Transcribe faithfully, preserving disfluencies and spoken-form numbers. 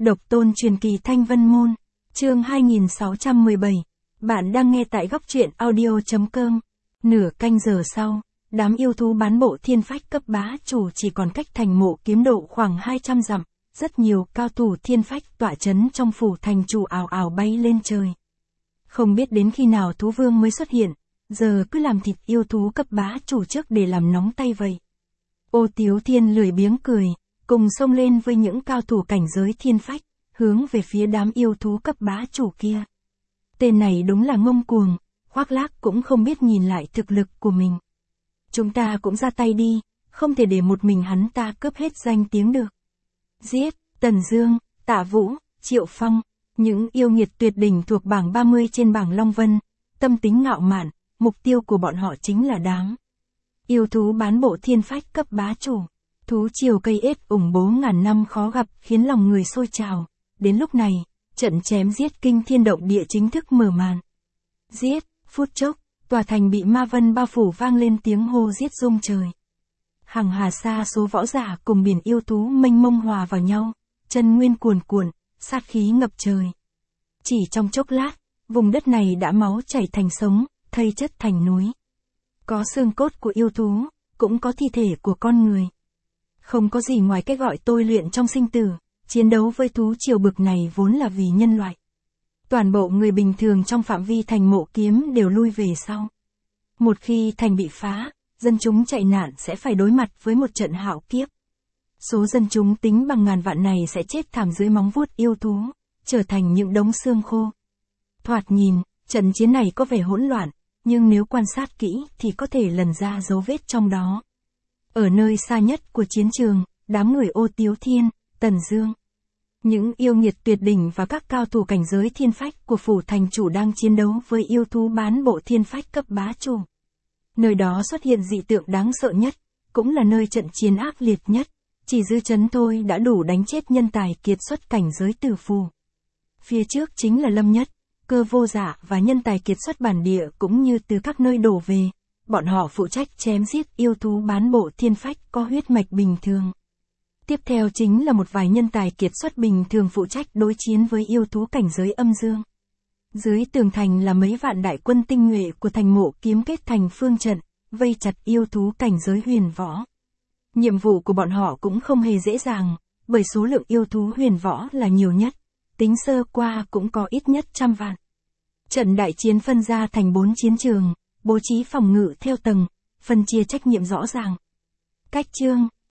Độc tôn truyền kỳ Thanh Vân Môn, chương hai nghìn sáu trăm mười bảy. Bạn đang nghe tại góc truyện audio.com. Nửa canh giờ sau, đám yêu thú bán bộ thiên phách cấp bá chủ chỉ còn cách thành mộ kiếm độ khoảng hai trăm dặm. Rất nhiều cao thủ thiên phách tọa chấn trong phủ thành chủ ào ào bay lên trời. Không biết đến khi nào thú vương mới xuất hiện, giờ cứ làm thịt yêu thú cấp bá chủ trước để làm nóng tay vậy. Ô Tiếu Thiên lười biếng cười, cùng xông lên với những cao thủ cảnh giới thiên phách, hướng về phía đám yêu thú cấp bá chủ kia. Tên này đúng là ngông cuồng, khoác lác cũng không biết nhìn lại thực lực của mình. Chúng ta cũng ra tay đi, không thể để một mình hắn ta cướp hết danh tiếng được. Giết, Tần Dương, Tạ Vũ, Triệu Phong, những yêu nghiệt tuyệt đỉnh thuộc bảng ba mươi trên bảng Long Vân, tâm tính ngạo mạn, mục tiêu của bọn họ chính là đám yêu thú bán bộ thiên phách cấp bá chủ. Thú triều cây ết ủng bố ngàn năm khó gặp khiến lòng người sôi trào. Đến lúc này, trận chém giết kinh thiên động địa chính thức mở màn. Giết, phút chốc, tòa thành bị ma vân bao phủ vang lên tiếng hô giết rung trời. Hàng hà sa số võ giả cùng biển yêu thú mênh mông hòa vào nhau, chân nguyên cuồn cuộn, sát khí ngập trời. Chỉ trong chốc lát, vùng đất này đã máu chảy thành sống, thây chất thành núi. Có xương cốt của yêu thú, cũng có thi thể của con người. Không có gì ngoài cái gọi tôi luyện trong sinh tử, chiến đấu với thú triều bực này vốn là vì nhân loại. Toàn bộ người bình thường trong phạm vi thành mộ kiếm đều lui về sau. Một khi thành bị phá, dân chúng chạy nạn sẽ phải đối mặt với một trận hạo kiếp. Số dân chúng tính bằng ngàn vạn này sẽ chết thảm dưới móng vuốt yêu thú, trở thành những đống xương khô. Thoạt nhìn, trận chiến này có vẻ hỗn loạn, nhưng nếu quan sát kỹ thì có thể lần ra dấu vết trong đó. Ở nơi xa nhất của chiến trường, đám người Ô Tiếu Thiên, Tần Dương, những yêu nghiệt tuyệt đỉnh và các cao thủ cảnh giới thiên phách của phủ thành chủ đang chiến đấu với yêu thú bán bộ thiên phách cấp bá chủ. Nơi đó xuất hiện dị tượng đáng sợ nhất, cũng là nơi trận chiến ác liệt nhất, chỉ dư chấn thôi đã đủ đánh chết nhân tài kiệt xuất cảnh giới tử phù. Phía trước chính là Lâm Nhất, Cơ Vô Dạ và nhân tài kiệt xuất bản địa cũng như từ các nơi đổ về. Bọn họ phụ trách chém giết yêu thú bán bộ thiên phách có huyết mạch bình thường. Tiếp theo chính là một vài nhân tài kiệt xuất bình thường phụ trách đối chiến với yêu thú cảnh giới âm dương. Dưới tường thành là mấy vạn đại quân tinh nhuệ của thành mộ kiếm kết thành phương trận, vây chặt yêu thú cảnh giới huyền võ. Nhiệm vụ của bọn họ cũng không hề dễ dàng, bởi số lượng yêu thú huyền võ là nhiều nhất, tính sơ qua cũng có ít nhất trăm vạn. Trận đại chiến phân ra thành bốn chiến trường, bố trí phòng ngự theo tầng, phân chia trách nhiệm rõ ràng. Cách chương,